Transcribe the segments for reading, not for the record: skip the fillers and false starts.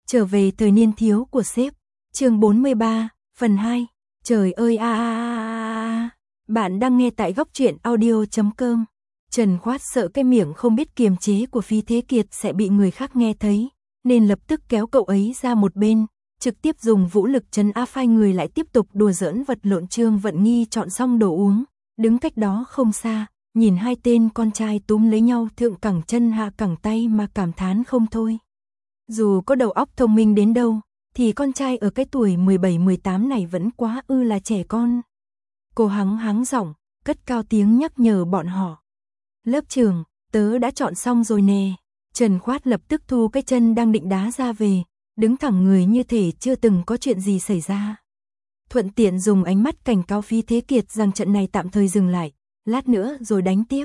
Trở về thời niên thiếu của sếp. Chương 43, phần 2. Trời ơi Bạn đang nghe tại góc truyện audio.com. Trần Khoát sợ cái miệng không biết kiềm chế của Phí Thế Kiệt sẽ bị người khác nghe thấy, nên lập tức kéo cậu ấy ra một bên, trực tiếp dùng vũ lực trấn áp hai người lại tiếp tục đùa giỡn vật lộn. Trương Vận Nghi chọn xong đồ uống, đứng cách đó không xa, nhìn hai tên con trai túm lấy nhau thượng cẳng chân hạ cẳng tay mà cảm thán không thôi. Dù có đầu óc thông minh đến đâu, thì con trai ở cái tuổi 17-18 này vẫn quá là trẻ con. Cô hắng giọng, cất cao tiếng nhắc nhở bọn họ. Lớp trưởng, tớ đã chọn xong rồi nè. Trần Khoát lập tức thu cái chân đang định đá ra về, đứng thẳng người như thể chưa từng có chuyện gì xảy ra. Thuận tiện dùng ánh mắt cảnh cáo Phí Thế Kiệt rằng trận này tạm thời dừng lại, lát nữa rồi đánh tiếp.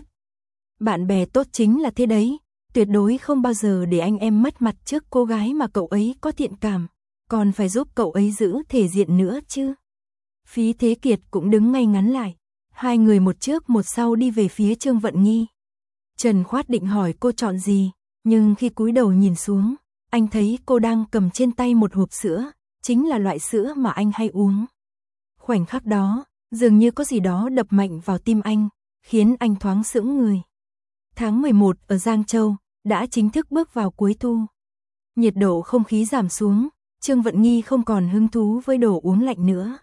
Bạn bè tốt chính là thế đấy, tuyệt đối không bao giờ để anh em mất mặt trước cô gái mà cậu ấy có thiện cảm, còn phải giúp cậu ấy giữ thể diện nữa chứ. Phí Thế Kiệt cũng đứng ngay ngắn lại, hai người một trước một sau đi về phía Trương Vận Nghi. Trần Khoát định hỏi cô chọn gì, nhưng khi cúi đầu nhìn xuống, anh thấy cô đang cầm trên tay một hộp sữa, chính là loại sữa mà anh hay uống. Khoảnh khắc đó, dường như có gì đó đập mạnh vào tim anh, khiến anh thoáng sững người. Tháng 11 ở Giang Châu đã chính thức bước vào cuối thu. Nhiệt độ không khí giảm xuống, Trương Vận Nghi không còn hứng thú với đồ uống lạnh nữa.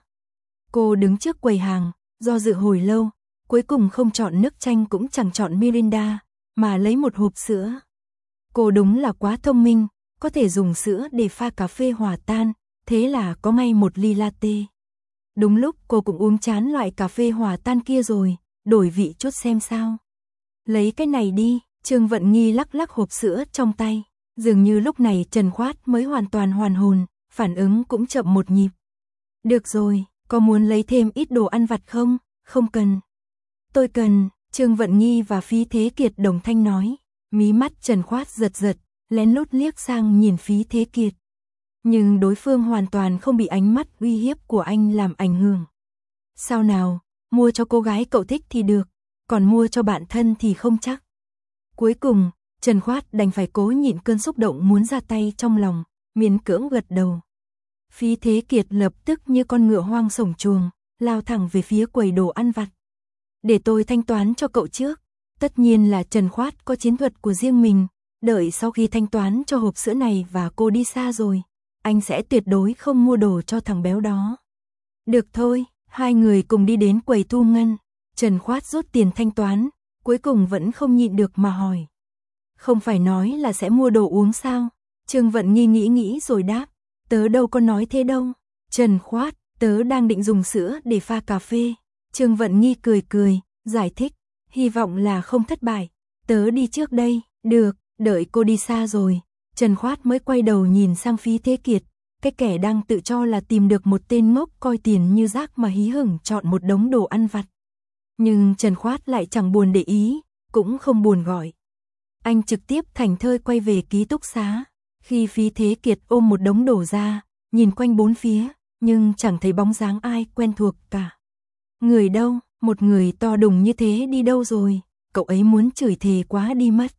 Cô đứng trước quầy hàng, do dự hồi lâu, cuối cùng không chọn nước chanh cũng chẳng chọn Mirinda, mà lấy một hộp sữa. Cô đúng là quá thông minh, có thể dùng sữa để pha cà phê hòa tan, thế là có ngay một ly latte. Đúng lúc cô cũng uống chán loại cà phê hòa tan kia rồi, đổi vị chút xem sao. Lấy cái này đi, Trương Vận Nghi lắc lắc hộp sữa trong tay. Dường như lúc này Trần Khoát mới hoàn toàn hoàn hồn, phản ứng cũng chậm một nhịp. Được rồi, có muốn lấy thêm ít đồ ăn vặt không? Không cần. Tôi cần, Trương Vận Nghi và Phí Thế Kiệt đồng thanh nói. Mí mắt Trần Khoát giật, lén lút liếc sang nhìn Phí Thế Kiệt. Nhưng đối phương hoàn toàn không bị ánh mắt uy hiếp của anh làm ảnh hưởng. Sao nào, mua cho cô gái cậu thích thì được, còn mua cho bạn thân thì không chắc. Cuối cùng, Trần Khoát đành phải cố nhịn cơn xúc động muốn ra tay trong lòng, miễn cưỡng gật đầu. Phí Thế Kiệt lập tức như con ngựa hoang sổng chuồng, lao thẳng về phía quầy đồ ăn vặt. Để tôi thanh toán cho cậu trước. Tất nhiên là Trần Khoát có chiến thuật của riêng mình, đợi sau khi thanh toán cho hộp sữa này và cô đi xa rồi, anh sẽ tuyệt đối không mua đồ cho thằng béo đó. Được thôi, hai người cùng đi đến quầy thu ngân. Trần Khoát rút tiền thanh toán, cuối cùng vẫn không nhịn được mà hỏi. Không phải nói là sẽ mua đồ uống sao? Trương Vận Nghi nghĩ rồi đáp. Tớ đâu có nói thế đâu. Trần Khoát, tớ đang định dùng sữa để pha cà phê. Trương Vận Nghi cười, giải thích. Hy vọng là không thất bại. Tớ đi trước đây. Được, đợi cô đi xa rồi. Trần Khoát mới quay đầu nhìn sang Phí Thế Kiệt. Cái kẻ đang tự cho là tìm được một tên ngốc coi tiền như rác mà hí hửng chọn một đống đồ ăn vặt. Nhưng Trần Khoát lại chẳng buồn để ý, cũng không buồn gọi. Anh trực tiếp thảnh thơi quay về ký túc xá. Khi Phí Thế Kiệt ôm một đống đồ ra, nhìn quanh bốn phía, nhưng chẳng thấy bóng dáng ai quen thuộc cả. Người đâu, một người to đùng như thế đi đâu rồi, cậu ấy muốn chửi thề quá đi mất.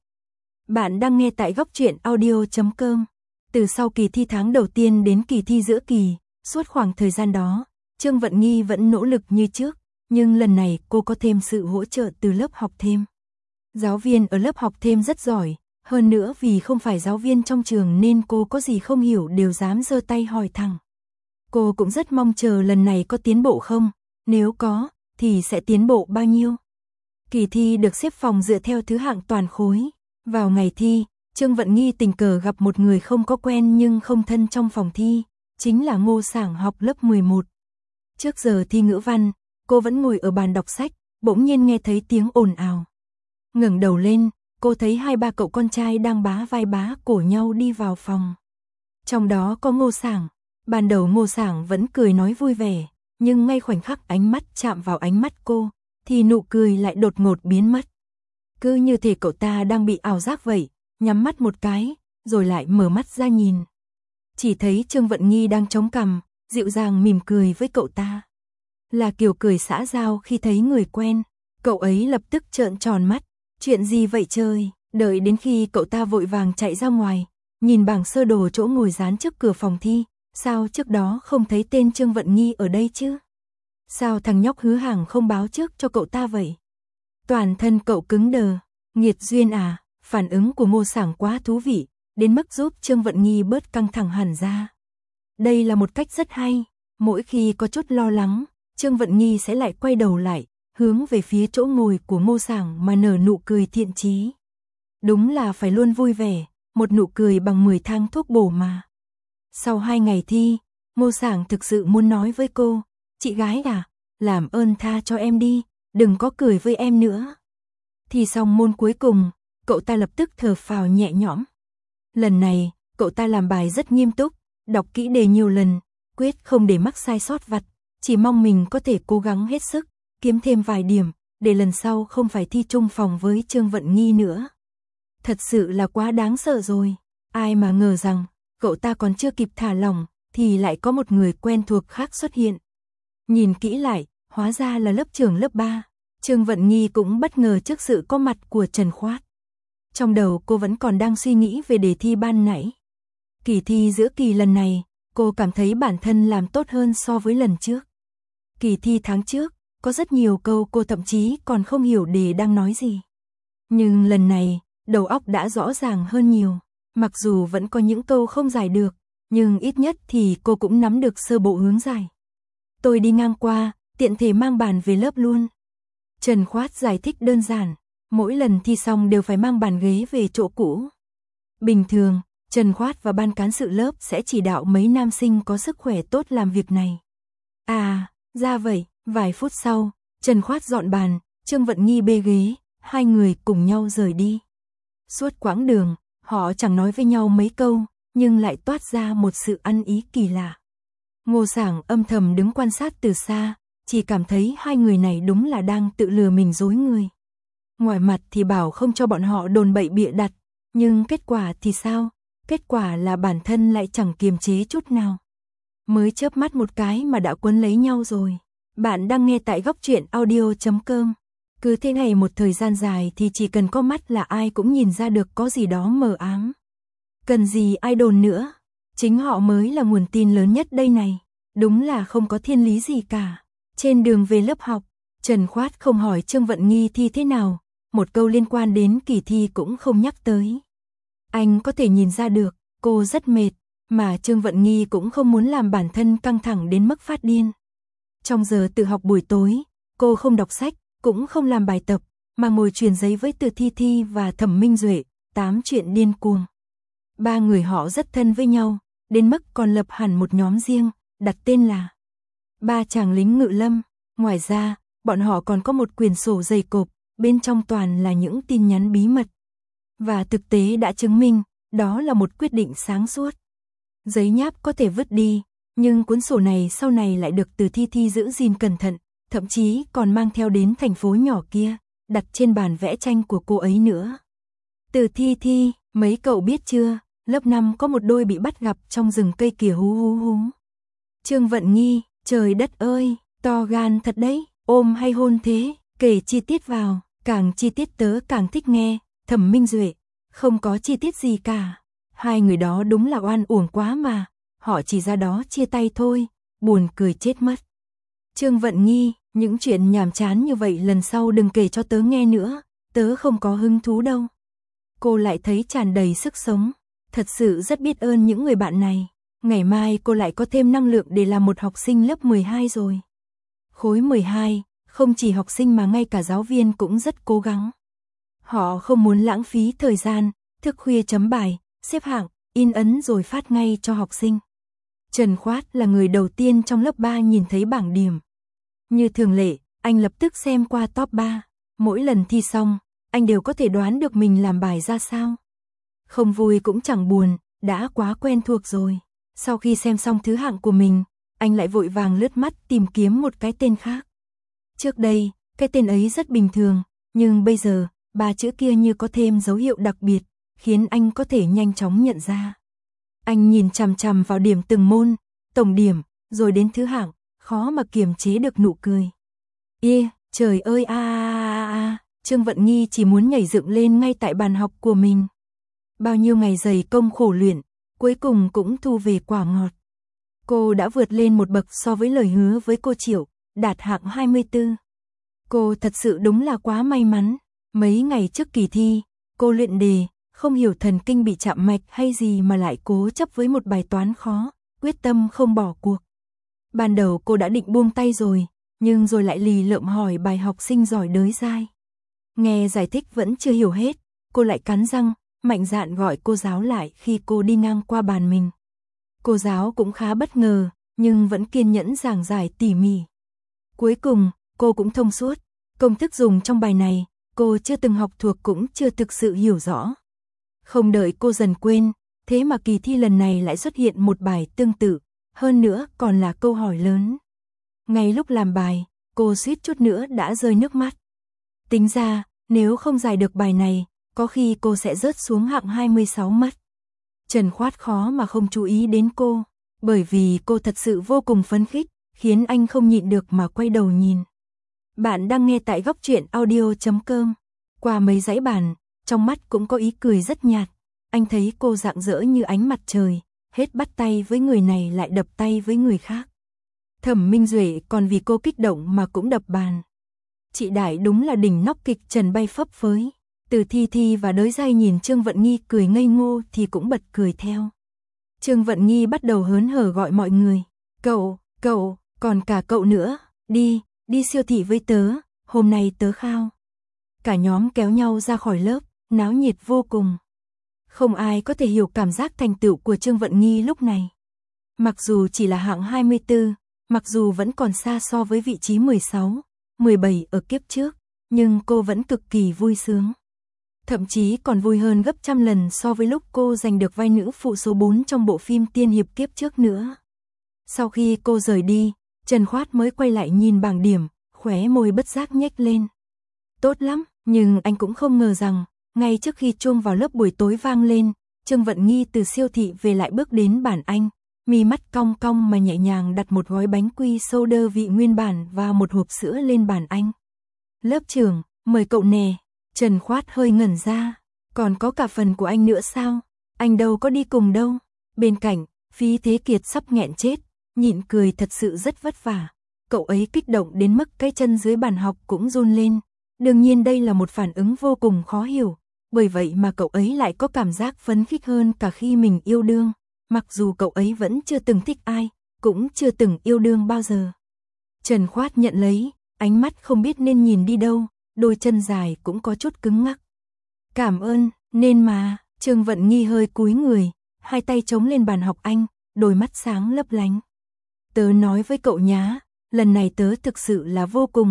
Bạn đang nghe tại góc truyện audio.com. Từ sau kỳ thi tháng đầu tiên đến kỳ thi giữa kỳ, suốt khoảng thời gian đó, Trương Vận Nghi vẫn nỗ lực như trước, nhưng lần này cô có thêm sự hỗ trợ từ lớp học thêm. Giáo viên ở lớp học thêm rất giỏi, hơn nữa vì không phải giáo viên trong trường nên cô có gì không hiểu đều dám giơ tay hỏi thẳng. Cô cũng rất mong chờ lần này có tiến bộ không, nếu có, thì sẽ tiến bộ bao nhiêu. Kỳ thi được xếp phòng dựa theo thứ hạng toàn khối. Vào ngày thi, Trương Vận Nghi tình cờ gặp một người không có quen nhưng không thân trong phòng thi, chính là Ngô Sảng học lớp 11. Trước giờ thi ngữ văn, cô vẫn ngồi ở bàn đọc sách, bỗng nhiên nghe thấy tiếng ồn ào. Ngẩng đầu lên, cô thấy hai ba cậu con trai đang bá vai bá cổ nhau đi vào phòng. Trong đó có Ngô Sảng. Ban đầu Ngô Sảng vẫn cười nói vui vẻ, nhưng ngay khoảnh khắc ánh mắt chạm vào ánh mắt cô, thì nụ cười lại đột ngột biến mất. Cứ như thể cậu ta đang bị ảo giác vậy, nhắm mắt một cái, rồi lại mở mắt ra nhìn. Chỉ thấy Trương Vận Nghi đang chống cằm, dịu dàng mỉm cười với cậu ta. Là kiểu cười xã giao khi thấy người quen. Cậu ấy lập tức trợn tròn mắt. Chuyện gì vậy trời? Đợi đến khi cậu ta vội vàng chạy ra ngoài, nhìn bảng sơ đồ chỗ ngồi dán trước cửa phòng thi, sao trước đó không thấy tên Trương Vận Nghi ở đây chứ? Sao thằng nhóc Hứa Hàng không báo trước cho cậu ta vậy? Toàn thân cậu cứng đờ, nghiệt duyên à, phản ứng của Ngô Sảng quá thú vị, đến mức giúp Trương Vận Nghi bớt căng thẳng hẳn ra. Đây là một cách rất hay, mỗi khi có chút lo lắng, Trương Vận Nghi sẽ lại quay đầu lại, hướng về phía chỗ ngồi của Ngô Sảng mà nở nụ cười thiện chí. Đúng là phải luôn vui vẻ, một nụ cười bằng 10 thang thuốc bổ mà. Sau 2 ngày thi, Ngô Sảng thực sự muốn nói với cô, chị gái à, làm ơn tha cho em đi, đừng có cười với em nữa. Thi xong môn cuối cùng, cậu ta lập tức thở phào nhẹ nhõm. Lần này, cậu ta làm bài rất nghiêm túc, đọc kỹ đề nhiều lần, quyết không để mắc sai sót vặt, chỉ mong mình có thể cố gắng hết sức, kiếm thêm vài điểm, để lần sau không phải thi chung phòng với Trương Vận Nghi nữa. Thật sự là quá đáng sợ rồi, ai mà ngờ rằng, cậu ta còn chưa kịp thả lỏng, thì lại có một người quen thuộc khác xuất hiện. Nhìn kỹ lại, hóa ra là lớp trưởng lớp 3, Trương Vận Nghi cũng bất ngờ trước sự có mặt của Trần Khoát. Trong đầu cô vẫn còn đang suy nghĩ về đề thi ban nãy. Kỳ thi giữa kỳ lần này, cô cảm thấy bản thân làm tốt hơn so với lần trước. Kỳ thi tháng trước, có rất nhiều câu cô thậm chí còn không hiểu đề đang nói gì. Nhưng lần này, đầu óc đã rõ ràng hơn nhiều. Mặc dù vẫn có những câu không giải được, nhưng ít nhất thì cô cũng nắm được sơ bộ hướng giải. Tôi đi ngang qua, tiện thể mang bàn về lớp luôn. Trần Khoát giải thích đơn giản, mỗi lần thi xong đều phải mang bàn ghế về chỗ cũ. Bình thường, Trần Khoát và ban cán sự lớp sẽ chỉ đạo mấy nam sinh có sức khỏe tốt làm việc này. À, ra vậy, vài phút sau, Trần Khoát dọn bàn, Trương Vận Nghi bê ghế, hai người cùng nhau rời đi. Suốt quãng đường, họ chẳng nói với nhau mấy câu, nhưng lại toát ra một sự ăn ý kỳ lạ. Ngô Sảng âm thầm đứng quan sát từ xa, chỉ cảm thấy hai người này đúng là đang tự lừa mình dối người. Ngoài mặt thì bảo không cho bọn họ đồn bậy bịa đặt, nhưng kết quả thì sao? Kết quả là bản thân lại chẳng kiềm chế chút nào. Mới chớp mắt một cái mà đã quấn lấy nhau rồi. Bạn đang nghe tại Góc Truyện Audio.com. Cứ thế này một thời gian dài thì chỉ cần có mắt là ai cũng nhìn ra được có gì đó mờ ám. Cần gì ai đồn nữa, chính họ mới là nguồn tin lớn nhất đây này. Đúng là không có thiên lý gì cả. Trên đường về lớp học, Trần Khoát không hỏi Trương Vận Nghi thi thế nào, một câu liên quan đến kỳ thi cũng không nhắc tới. Anh có thể nhìn ra được, cô rất mệt, mà Trương Vận Nghi cũng không muốn làm bản thân căng thẳng đến mức phát điên. Trong giờ tự học buổi tối, cô không đọc sách, cũng không làm bài tập, mà ngồi truyền giấy với Từ Thi Thi và Thẩm Minh Duệ, tám chuyện điên cuồng. Ba người họ rất thân với nhau, đến mức còn lập hẳn một nhóm riêng, đặt tên là Ba chàng lính ngự lâm. Ngoài ra, bọn họ còn có một quyển sổ dày cộp, bên trong toàn là những tin nhắn bí mật. Và thực tế đã chứng minh, đó là một quyết định sáng suốt. Giấy nháp có thể vứt đi, nhưng cuốn sổ này sau này lại được Từ Thi Thi giữ gìn cẩn thận, thậm chí còn mang theo đến thành phố nhỏ kia, đặt trên bàn vẽ tranh của cô ấy nữa. Từ Thi Thi, mấy cậu biết chưa, lớp 5 có một đôi bị bắt gặp trong rừng cây kìa hú hú hú. Trương Vận Nghi, trời đất ơi, to gan thật đấy, ôm hay hôn thế, kể chi tiết vào, càng chi tiết tớ càng thích nghe. Thẩm Minh Duệ, không có chi tiết gì cả. Hai người đó đúng là oan uổng quá mà, họ chỉ ra đó chia tay thôi, buồn cười chết mất. Trương Vận Nghi, những chuyện nhàm chán như vậy lần sau đừng kể cho tớ nghe nữa, tớ không có hứng thú đâu. Cô lại thấy tràn đầy sức sống, thật sự rất biết ơn những người bạn này. Ngày mai cô lại có thêm năng lượng để làm một học sinh lớp 12 rồi. Khối 12, không chỉ học sinh mà ngay cả giáo viên cũng rất cố gắng. Họ không muốn lãng phí thời gian, thức khuya chấm bài, xếp hạng, in ấn rồi phát ngay cho học sinh. Trần Khoát là người đầu tiên trong lớp 3 nhìn thấy bảng điểm. Như thường lệ, anh lập tức xem qua top 3. Mỗi lần thi xong, anh đều có thể đoán được mình làm bài ra sao. Không vui cũng chẳng buồn, đã quá quen thuộc rồi. Sau khi xem xong thứ hạng của mình, anh lại vội vàng lướt mắt tìm kiếm một cái tên khác. Trước đây, cái tên ấy rất bình thường, nhưng bây giờ, ba chữ kia như có thêm dấu hiệu đặc biệt, khiến anh có thể nhanh chóng nhận ra. Anh nhìn chằm chằm vào điểm từng môn, tổng điểm, rồi đến thứ hạng, khó mà kiềm chế được nụ cười. Trời ơi Trương Vận Nghi chỉ muốn nhảy dựng lên ngay tại bàn học của mình. Bao nhiêu ngày dày công khổ luyện, cuối cùng cũng thu về quả ngọt. Cô đã vượt lên một bậc so với lời hứa với cô Triệu, đạt hạng 24. Cô thật sự đúng là quá may mắn. Mấy ngày trước kỳ thi, cô luyện đề, không hiểu thần kinh bị chạm mạch hay gì mà lại cố chấp với một bài toán khó, quyết tâm không bỏ cuộc. Ban đầu cô đã định buông tay rồi, nhưng rồi lại lì lợm hỏi bài học sinh giỏi đới dai. Nghe giải thích vẫn chưa hiểu hết, cô lại cắn răng, mạnh dạn gọi cô giáo lại khi cô đi ngang qua bàn mình. Cô giáo cũng khá bất ngờ, nhưng vẫn kiên nhẫn giảng giải tỉ mỉ. Cuối cùng, cô cũng thông suốt, công thức dùng trong bài này, cô chưa từng học thuộc cũng chưa thực sự hiểu rõ. Không đợi cô dần quên, thế mà kỳ thi lần này lại xuất hiện một bài tương tự, hơn nữa còn là câu hỏi lớn. Ngay lúc làm bài, cô suýt chút nữa đã rơi nước mắt. Tính ra, nếu không giải được bài này, có khi cô sẽ rớt xuống hạng 26 mất. Trần Khoát khó mà không chú ý đến cô, bởi vì cô thật sự vô cùng phấn khích, khiến anh không nhịn được mà quay đầu nhìn. Bạn đang nghe tại góc truyện audio.com. Qua mấy dãy bàn, trong mắt cũng có ý cười rất nhạt. Anh thấy cô rạng rỡ như ánh mặt trời, hết bắt tay với người này lại đập tay với người khác. Thẩm Minh Duệ còn vì cô kích động mà cũng đập bàn. Chị Đại đúng là đỉnh nóc kịch trần bay phấp phới. Từ Thi Thi và Đới Dai nhìn Trương Vận Nghi cười ngây ngô thì cũng bật cười theo. Trương Vận Nghi bắt đầu hớn hở gọi mọi người. Cậu, còn cả cậu nữa, đi siêu thị với tớ, hôm nay tớ khao. Cả nhóm kéo nhau ra khỏi lớp, náo nhiệt vô cùng. Không ai có thể hiểu cảm giác thành tựu của Trương Vận Nghi lúc này. Mặc dù chỉ là hạng 24, mặc dù vẫn còn xa so với vị trí 16, 17 ở kiếp trước, nhưng cô vẫn cực kỳ vui sướng. Thậm chí còn vui hơn gấp trăm lần so với lúc cô giành được vai nữ phụ số 4 trong bộ phim Tiên Hiệp kiếp trước nữa. Sau khi cô rời đi, Trần Khoát mới quay lại nhìn bảng điểm, khóe môi bất giác nhếch lên. Tốt lắm, nhưng anh cũng không ngờ rằng, ngay trước khi chuông vào lớp buổi tối vang lên, Trương Vận Nghi từ siêu thị về lại bước đến bàn anh, mi mắt cong cong mà nhẹ nhàng đặt một gói bánh quy soda vị nguyên bản và một hộp sữa lên bàn anh. Lớp trưởng, mời cậu nè. Trần Khoát hơi ngẩn ra, còn có cả phần của anh nữa sao? Anh đâu có đi cùng đâu. Bên cạnh, Phí Thế Kiệt sắp nghẹn chết, nhịn cười thật sự rất vất vả. Cậu ấy kích động đến mức cái chân dưới bàn học cũng run lên. Đương nhiên đây là một phản ứng vô cùng khó hiểu, bởi vậy mà cậu ấy lại có cảm giác phấn khích hơn cả khi mình yêu đương, mặc dù cậu ấy vẫn chưa từng thích ai, cũng chưa từng yêu đương bao giờ. Trần Khoát nhận lấy, ánh mắt không biết nên nhìn đi đâu, đôi chân dài cũng có chút cứng ngắc. Cảm ơn, nên mà, Trương Vận Nghi hơi cúi người, hai tay chống lên bàn học anh, đôi mắt sáng lấp lánh. Tớ nói với cậu nhá, lần này tớ thực sự là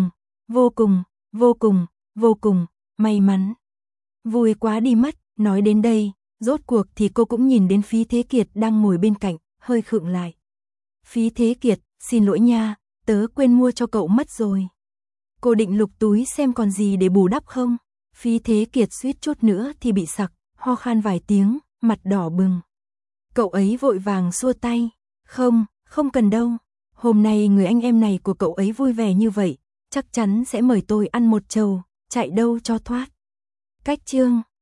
vô cùng, may mắn. Vui quá đi mất, nói đến đây, rốt cuộc thì cô cũng nhìn đến Phí Thế Kiệt đang ngồi bên cạnh, hơi khựng lại. Phí Thế Kiệt, xin lỗi nha, tớ quên mua cho cậu mất rồi. Cô định lục túi xem còn gì để bù đắp không? Phí Thế Kiệt suýt chút nữa thì bị sặc, ho khan vài tiếng, mặt đỏ bừng. Cậu ấy vội vàng xua tay. Không cần đâu. Hôm nay người anh em này của cậu ấy vui vẻ như vậy, chắc chắn sẽ mời tôi ăn một chầu, chạy đâu cho thoát. Cách chương